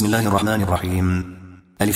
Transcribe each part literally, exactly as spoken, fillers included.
بسم الله الرحمن الرحيم. ألف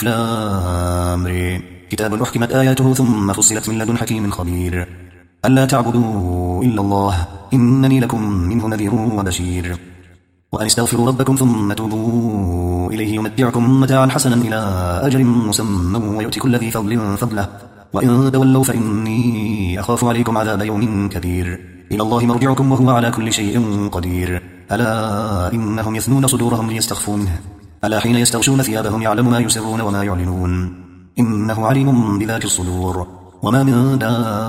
لام ر. كتاب أحكمت آياته ثم فصلت من لدن حكيم خبير. ألا تعبدوا إلا الله إنني لكم منه نذير وبشير. وأن استغفروا ربكم ثم توبوا إليه يمتعكم متاعا حسنا إلى أجل مسمى ويؤتي كل ذي فضل فضله وإن تولوا فإني أخاف عليكم عذاب يوم كبير. إلى الله مرجعكم وهو على كل شيء قدير. ألا إنهم يثنون صدورهم ليستخفوا منه ألا حين يستغشون ثيابهم يعلم ما يسرون وما يعلنون إنه عليم بذات الصدور. وما من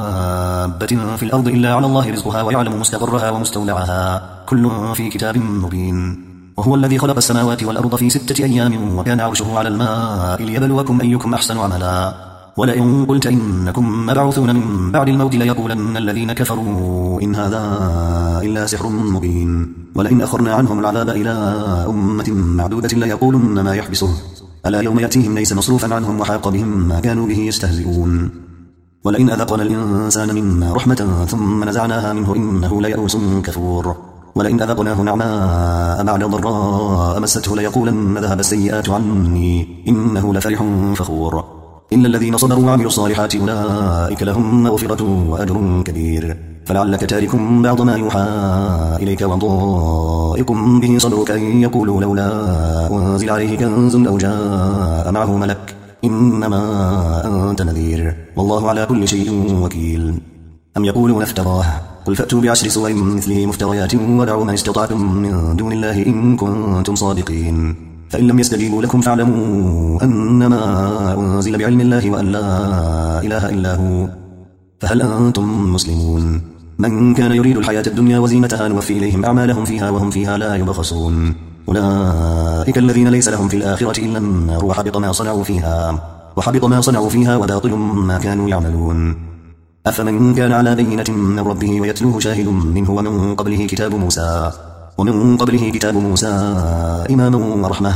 دابة في الأرض إلا على الله رزقها ويعلم مستقرها ومستودعها كل في كتاب مبين. وهو الذي خلق السماوات والأرض في ستة أيام وكان عرشه على الماء ليبلوكم أيكم أحسن عملا. ولئن قلت إنكم مبعوثون من بعد الموت ليقولن الذين كفروا إن هذا إلا سحر مبين. ولئن أخرنا عنهم العذاب إلى أمة معدودة ليقولن ما يحبسه ألا يوم يأتيهم ليس مصروفا عنهم وحاق بهم ما كانوا به يستهزئون. ولئن أذقنا الإنسان منا رحمة ثم نزعناها منه إنه ليئوس كفور. ولئن أذقناه نعماء بعد ضراء مسته ليقولن ذهب السيئات عني إنه لفرح فخور. إلا الذين صبروا وعملوا الصالحات أولئك لهم مغفرة وأجر كبير. فلعلك تارك بعض ما يوحى إليك وضائق به صدرك أن يقولوا لولا أنزل عليه كنز أو جاء معه ملك إنما أنت نذير والله على كل شيء وكيل. أم يقولون افتراه قل فأتوا بعشر سور مثله مفتريات ودعوا من استطعتم من دون الله إن كنتم صادقين. فإن لم يستجيبوا لكم فاعلموا أنما أنزل بعلم الله وأن لا إله إلا هو فهل أنتم مسلمون. من كان يريد الحياة الدنيا وزينتها نوفي إليهم أعمالهم فيها وهم فيها لا يبخسون. أولئك الذين ليس لهم في الآخرة إلا النار وحبط ما صنعوا فيها وحبط ما صنعوا فيها وباطل ما كانوا يعملون. أفمن كان على بينة من ربه ويتلوه شاهد منه ومن قبله كتاب موسى ومن قبله كتاب موسى إماما ورحمة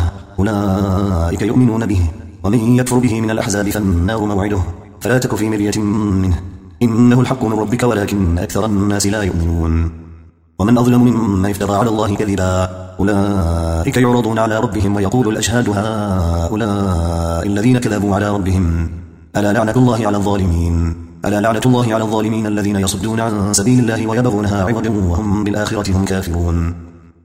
أولئك يؤمنون به. ومن يكفر به من الأحزاب فالنار موعده فلا تك في مرية منه إنه الحق من ربك ولكن أكثر الناس لا يؤمنون. ومن أظلم ممن افترى على الله كذبا أولئك يعرضون على ربهم ويقول الأشهاد هؤلاء الذين كذبوا على ربهم ألا لعنة الله على الظالمين ألا لعنة الله على الظالمين الذين يصدون عن سبيل الله ويبغونها عوجا وهم بالآخرة هم كافرون.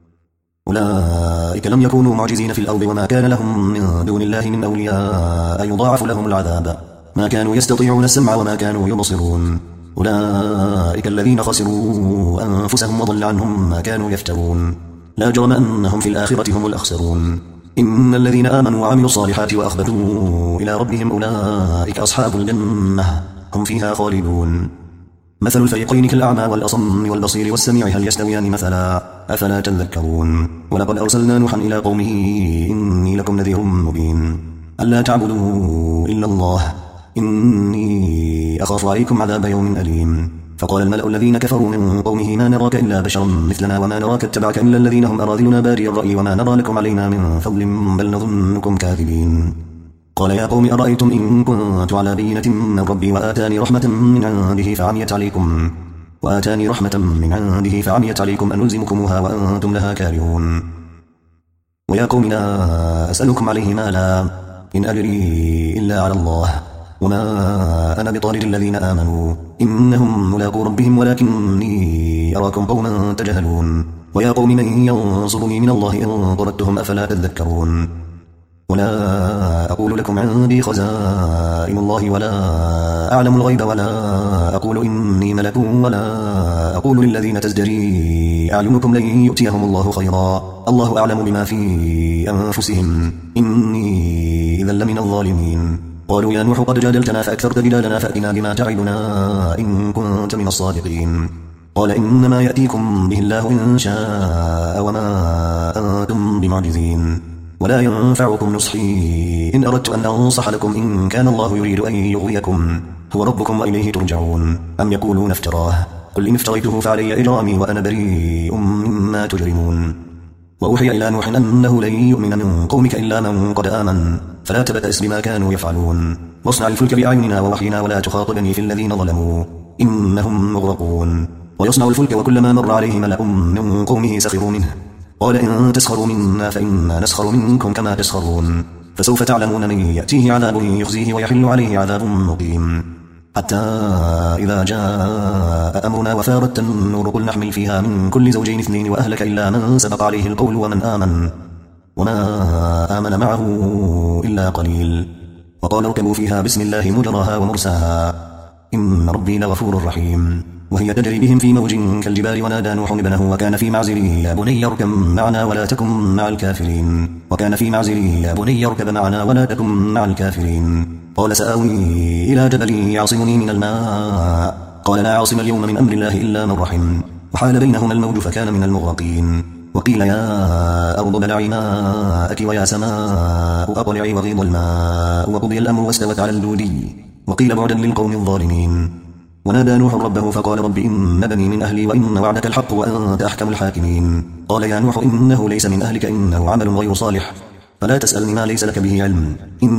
أولئك لم يكونوا معجزين في الأرض وما كان لهم من دون الله من أولياء يضاعف لهم العذاب ما كانوا يستطيعون السمع وما كانوا يبصرون. أولئك الذين خسروا أنفسهم وضل عنهم ما كانوا يفترون. لا جرم أنهم في الآخرة هم الأخسرون. إن الذين آمنوا وعملوا الصالحات وأخبتوا إلى ربهم أولئك أصحاب الجنة هم فيها خالدون. مثل الفريقين كالأعمى والأصم والبصير والسميع هل يستويان مثلا أفلا تذكرون. ولقد أرسلنا نوحا إلى قومه إني لكم نذير مبين. ألا تعبدوا إلا الله إني أخاف عليكم عذاب يوم أليم. فقال الملأ الذين كفروا من قومه ما نراك إلا بشرا مثلنا وما نراك اتبعك إلا الذين هم أراذلنا بادي الرأي وما نرى لكم علينا من فضل بل نظنكم كاذبين. قال يا قوم أرأيتم إن كنت على بينة من ربي وآتاني رحمة من عنده فعميت عليكم وآتاني رحمة من عنده فعميت عليكم أنلزمكموها وأنتم لها كارهون. ويا قوم لا أسألكم عليه مالا إن أجري إلا على الله وما أنا بطارد الذين آمنوا إنهم ملاقو ربهم ولكني أراكم قوما تجهلون. ويا قوم من ينصرني من الله إن طردتهم أفلا تذكرون. ولا أقول لكم عندي خزائن الله ولا أعلم الغيب ولا أقول إني ملك ولا أقول للذين تزدري أعينكم لن يؤتيهم الله خيرا الله أعلم بما في أنفسهم إني إذا لمن الظالمين. قالوا يا نوح قد جادلتنا فأكثرت جدالنا فأتنا بما تعدنا إن كنت من الصادقين. قال إنما يأتيكم به الله إن شاء وما أنتم بمعجزين. ولا ينفعكم نصحي إن أردت أن أنصح لكم إن كان الله يريد أن يغويكم هو ربكم وإليه ترجعون. أم يقولون افتراه قل إن افتريته فعلي إجرامي وأنا بريء مما تجرمون. وأوحي إلى نوح أنه لن يؤمن من قومك إلا من قد آمن فلا تبتئس بما كانوا يفعلون واصنع الفلك بأعيننا ووحينا ولا تخاطبني في الذين ظلموا إنهم مغرقون. ويصنع الفلك وكلما مر عليه ملأ من قومه سخروا منه قال إن تسخروا منا فإنا نسخر منكم كما تسخرون فسوف تعلمون من يأتيه عذاب يخزيه ويحل عليه عذاب مقيم حتى إذا جاء أمرنا وفارت النور قل نحمل فيها من كل زوجين اثنين وأهلك إلا من سبق عليه القول ومن آمن وما آمن معه إلا قليل وقال اركبوا فيها بسم الله مجراها ومرساها إن ربي لغفور رحيم وهي تجري بهم في موج كالجبال ونادى نوح ابنه وكان في معزل يا بني اركب معنا ولا تكن مع الكافرين وكان في معزل يا بني اركب معنا ولا تكن مع الكافرين قال سآوي إلى جبل يعصمني من الماء قال لا عاصم اليوم من أمر الله إلا من رحم وحال بينهما الموج فكان من المغرقين وقيل يا أرض بلعي ماءك ويا سماء أقلعي وغيض الماء وقضي الأمر واستوت على الجودي وقيل بعدا للقوم الظالمين ونادى نوح ربه فقال رب إن بني من أهلي وإن وعدك الحق وأنت أحكم الحاكمين قال يا نوح إنه ليس من أهلك إنه عمل غير صالح فلا تسألني ما ليس لك به علم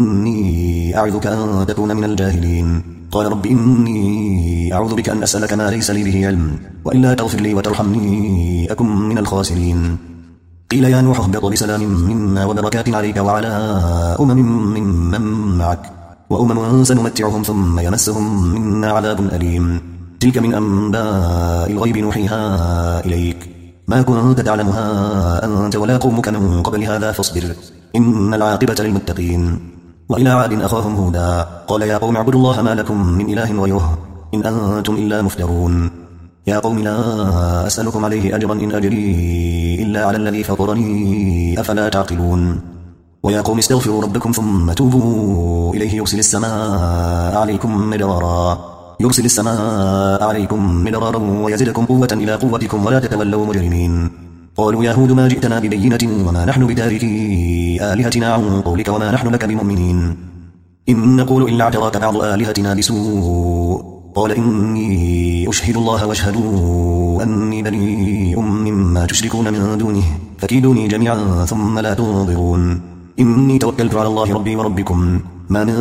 إني أعظك أن تكون من الجاهلين قال رب إني أعوذ بك أن أسألك ما ليس لي به علم وإلا تغفر لي وترحمني أكن من الخاسرين قيل يا نوح اهبط بسلام منا وبركات عليك وعلى أمم ممن معك وأمم سنمتعهم ثم يمسهم منا عذاب أليم تلك من أنباء الغيب نوحيها إليك ما كنت تعلمها أنت ولا قومك من قبل هذا فاصبر إن العاقبة للمتقين وإلى عاد أخاهم هودا قال يا قوم اعبدوا الله ما لكم من إله غيره إن أنتم إلا مفترون يا قوم لا أسألكم عليه أجرا إن أجري إلا على الذي فطرني أفلا تعقلون ويا قوم استغفروا ربكم ثم توبوا إليه يرسل السماء عليكم مدرارا يرسل السماء عليكم مدرارا ويزدكم قوة إلى قوتكم ولا تتولوا مجرمين قالوا يا هود ما جئتنا ببينة وما نحن بتاركي آلهتنا عن قولك وما نحن لك بمؤمنين إن نقول إلا اعتراك بعض آلهتنا بسوء قال إني أشهد الله واشهدوا أني بريء مما تشركون من دونه فكيدوني جميعا ثم لا تنظرون إني توكلت على الله ربي وربكم ما من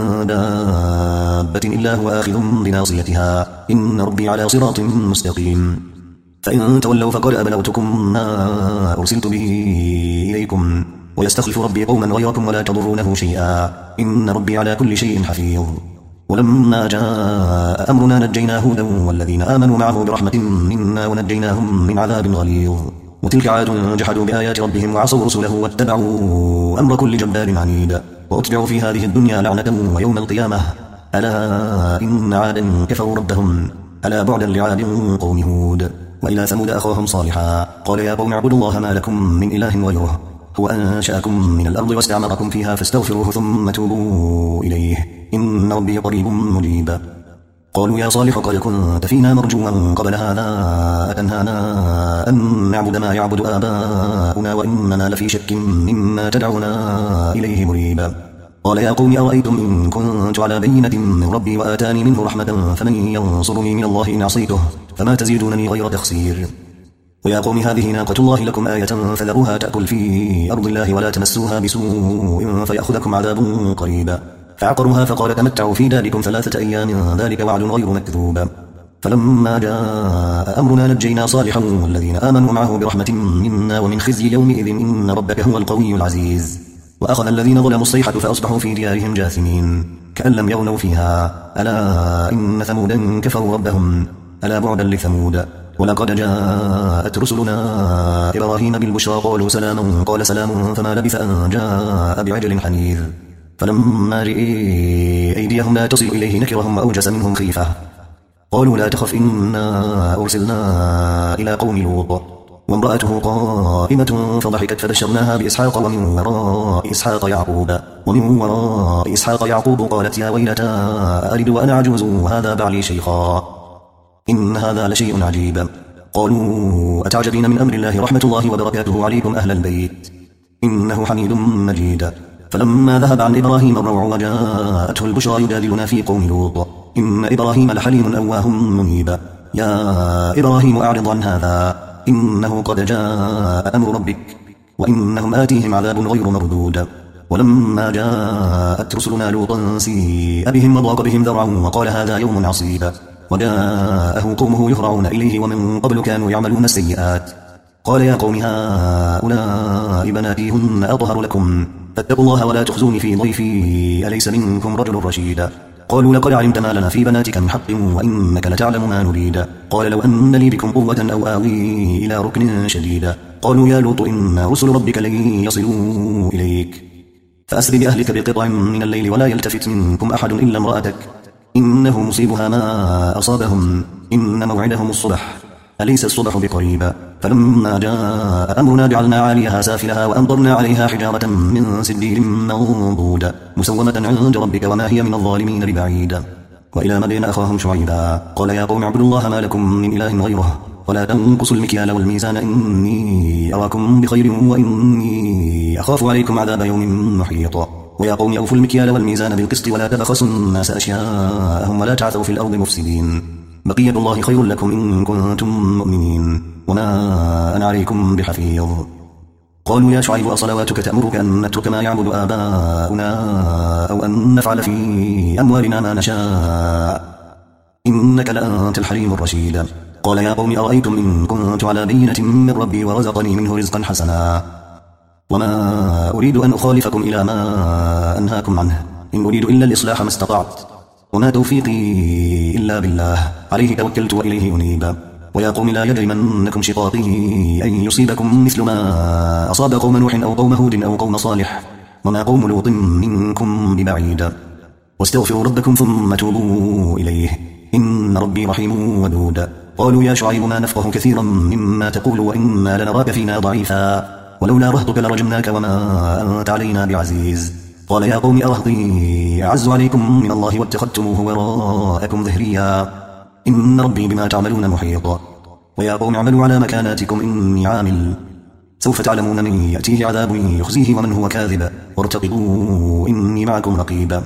دابة إلا هو آخذ بناصيتها إن ربي على صراط مستقيم فإن تولوا فقد أبلغتكم ما أرسلت به إليكم ويستخلف ربي قوما غيركم ولا تضرونه شيئا إن ربي على كل شيء حفيظ ولما جاء أمرنا نجينا هودا والذين آمنوا معه برحمة منا ونجيناهم من عذاب غليظ وتلك عاد جحدوا بآيات ربهم وعصوا رسله واتبعوا أمر كل جبار عنيد وأتبعوا في هذه الدنيا لعنة ويوم القيامة ألا إن عادا كفروا ربهم ألا بعدا لعاد قوم هود وإلى ثمود أخاهم صالحا قال يا قوم اعبدوا الله ما لكم من إله غيره هو أنشأكم من الأرض واستعمركم فيها فاستغفروه ثم توبوا إليه إن ربي قريب مجيب قالوا يا صالح قد كنت فينا مرجوا قبل هذا أتنهانا أن نعبد ما يعبد آباؤنا وإننا لفي شك مما تدعونا إليه مريب قال يا قوم أرأيتم إن كنت على بينة من ربي وآتاني منه رحمة فمن ينصرني من الله إن عصيته فما تزيدونني غير تخسير ويا قوم هذه ناقة الله لكم آية فذروها تأكل في أرض الله ولا تمسوها بسوء فيأخذكم عذاب قريب فعقروها فقال تمتعوا في داركم ثلاثة أيام ذلك وعد غير مكذوب فلما جاء أمرنا نجينا صالحا والذين آمنوا معه برحمة منا ومن خزي يومئذ إن ربك هو القوي العزيز وأخذ الذين ظلموا الصيحة فأصبحوا في ديارهم جاثمين كأن لم يغنوا فيها ألا إن ثمودا كفروا ربهم ألا بعدا لثمود ولقد جاءت رسلنا إبراهيم بالبشرى قالوا سلاما قال سلام فما لبث أن جاء بعجل حنيذ فلما رئي أيديهم لا تصل إليه نكرهم وأوجس منهم خيفة قالوا لا تخف إنا أرسلنا إلى قوم لوط وامرأته قائمة فضحكت فبشرناها بإسحاق ومن وراء إسحاق يعقوب ومن وراء إسحاق يعقوب قالت يا ويلتى ألد وأنا عجوز وهذا بعلي شيخا إن هذا لشيء عجيب قالوا أتعجبين من أمر الله رحمة الله وبركاته عليكم أهل البيت إنه حميد مجيد فلما ذهب عن إبراهيم الروع وجاءته البشرى يجادلنا في قوم لوط إن إبراهيم لحليم أواه منيب يا إبراهيم أعرض عن هذا إنه قد جاء أمر ربك وإنهم آتيهم عذاب غير مردود ولما جاءت رسلنا لوطا سيء بهم وضاق بهم ذرعا وقال هذا يوم عصيب وجاءه قومه يهرعون إليه ومن قبل كانوا يعملون السيئات قال يا قوم هؤلاء بناتي هن أطهر لكم فاتقوا الله ولا تخزوني في ضيفي أليس منكم رجل رشيد قالوا لقد علمت ما لنا في بناتك من حق وإنك لتعلم ما نريد قال لو أن لي بكم قوة أو آوي إلى ركن شديد قالوا يا لوط إن رسل ربك لن يصلوا إليك فأسر بأهلك بقطع من الليل ولا يلتفت منكم أحد إلا امرأتك إنه مصيبها ما أصابهم إن موعدهم الصبح أليس الصبح بقريب فلما جاء أمرنا جعلنا عاليها سافلها وأمطرنا عليها حجارة من سجيل منضود مسومة عند ربك وما هي من الظالمين ببعيد وإلى مدين أخاهم شعيبا قال يا قوم اعبدوا الله ما لكم من إله غيره ولا تنقصوا المكيال والميزان إني أراكم بخير وإني أخاف عليكم عذاب يوم محيط ويا قوم أوفوا المكيال والميزان بالقسط ولا تبخسوا الناس أشياءهم ولا تعثوا في الأرض مفسدين بقية الله خير لكم إن كنتم مؤمنين وما أنا عليكم بحفيظ قالوا يا شعيب أصلواتك تأمرك أن نترك ما يعبد آباؤنا أو أن نفعل في أموالنا ما نشاء إنك لأنت الحليم الرشيد قال يا قوم أرأيتم إن كنت على بينة من ربي ورزقني منه رزقا حسنا وما أريد أن أخالفكم إلى ما أنهاكم عنه إن أريد إلا الإصلاح ما استطعت وما توفيقي إلا بالله عليه توكلت وإليه أنيب ويا قوم لا يجرمنكم شقاقي أن يصيبكم مثل ما أصاب قوم نوح أو قوم هود أو قوم صالح وما قوم لوط منكم ببعيد واستغفروا ربكم ثم توبوا إليه إن ربي رحيم ودود قالوا يا شعيب ما نفقه كثيرا مما تقول وإنا لنراك فينا ضعيفا ولولا رهطك لرجمناك وما أنت علينا بعزيز قال يا قوم أرهطي أعز عليكم من الله واتخذتموه وراءكم ظهريا إن ربي بما تعملون محيط ويا قوم اعملوا على مكاناتكم إني عامل سوف تعلمون من يأتيه عذاب يخزيه ومن هو كاذب وارتقبوا إني معكم رقيب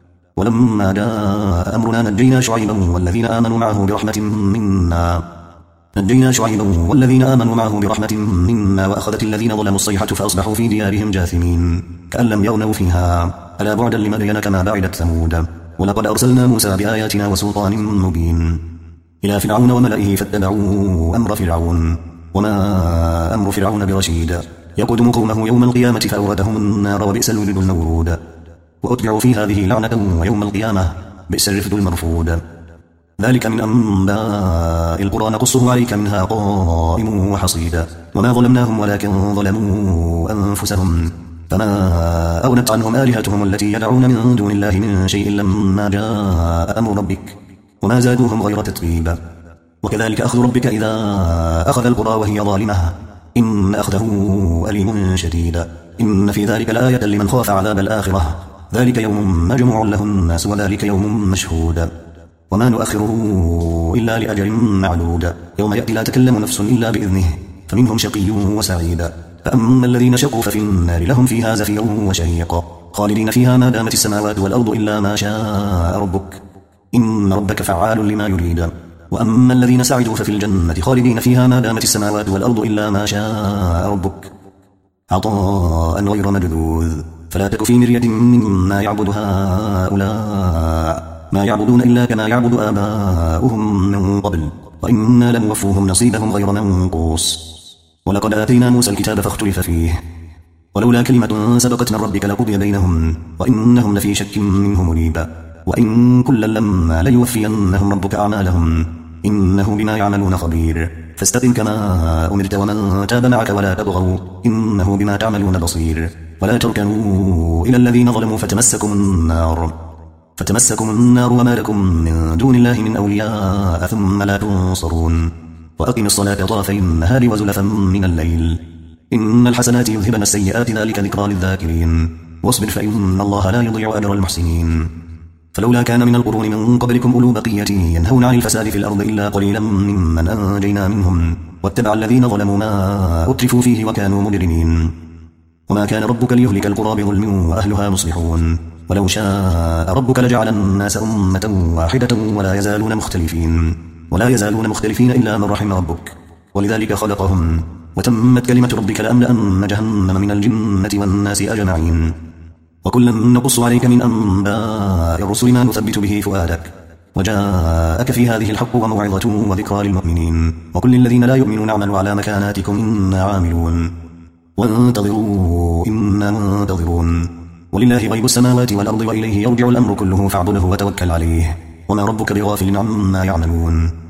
ولما جاء أمرنا نجينا شعيبا والذين آمنوا معه برحمة منا نجينا شعيبا والذين آمنوا معه برحمة منا وأخذت الذين ظلموا الصيحة فأصبحوا في ديارهم جاثمين كأن لم يغنوا فيها ألا بعدا لمدين كما بعدت ثمود ولقد أرسلنا موسى بآياتنا وسلطان مبين إلى فرعون وملئه فاتبعوا أمر فرعون وما أمر فرعون برشيد يقدم قومه يوم القيامة فأوردهم النار وبئس الورد المورود وأتبعوا في هذه لعنة ويوم القيامة بئس الرفد المرفود ذلك من أنباء القرى نقصه عليك منها قائم وحصيد وما ظلمناهم ولكن ظلموا أنفسهم فما أغنت عنهم آلهتهم التي يدعون من دون الله من شيء لما جاء أمر ربك وما زادوهم غير تتبيب وكذلك أخذ ربك إذا أخذ القرى وهي ظالمة إن أخذه أليم شديد إن في ذلك لآية لمن خاف عذاب الآخرة ذلك يوم مجموع له الناس وذلك يوم مشهود وما نؤخره إلا لأجل معدود يوم يأتي لا تكلم نفس إلا بإذنه فمنهم شقي وسعيد فأما الذين شقوا ففي النار لهم فيها زفير وشهيق خالدين فيها ما دامت السماوات والأرض إلا ما شاء ربك إن ربك فعال لما يريد وأما الذين سعدوا ففي الجنة خالدين فيها ما دامت السماوات والأرض إلا ما شاء ربك عطاء غير مجذوذ فلا تك في مرية مما يعبد هؤلاء ما يعبدون إلا كما يعبد آباؤهم من قبل وإنا لنوفوهم نصيبهم غير منقوص ولقد آتينا موسى الكتاب فاختلف فيه ولولا كلمة سبقت من ربك لقضي بينهم وإنهم لفي شك منه مريب وإن كلا لما ليوفينهم ربك أعمالهم إنه بما يعملون خبير فاستقم كما أمرت ومن تاب معك ولا تبغوا إنه بما تعملون بصير ولا تركنوا إلى الذين ظلموا فتمسكم النار فتمسكم النار وما لكم من دون الله من أولياء ثم لا تنصرون وأقم الصلاة طرفي النهار وزلفا من الليل إن الحسنات يذهبن السيئات ذلك ذكرى للذاكرين واصبر فإن الله لا يضيع أجر المحسنين فلولا كان من القرون من قبلكم أولو بقية ينهون عن الفساد في الأرض إلا قليلا ممن أنجينا منهم واتبع الذين ظلموا ما أترفوا فيه وكانوا مجرمين وما كان ربك ليهلك القرى بظلم وأهلها مصلحون ولو شاء ربك لجعل الناس أمة واحدة ولا يزالون مختلفين ولا يزالون مختلفين إلا من رحم ربك ولذلك خلقهم وتمت كلمة ربك لأملأن جهنم من الجنة والناس أجمعين وكلا نقص عليك من أنباء الرسل ما نثبت به فؤادك وجاءك في هذه الحق وموعظة وذكرى للمؤمنين وكل الذين لا يؤمنون اعملوا على مكاناتكم إنا عاملون وانتظروا إنا منتظرون ولله غيب السماوات والأرض وإليه يرجع الأمر كله فاعبده وتوكل عليه وما ربك بغافل عما يعملون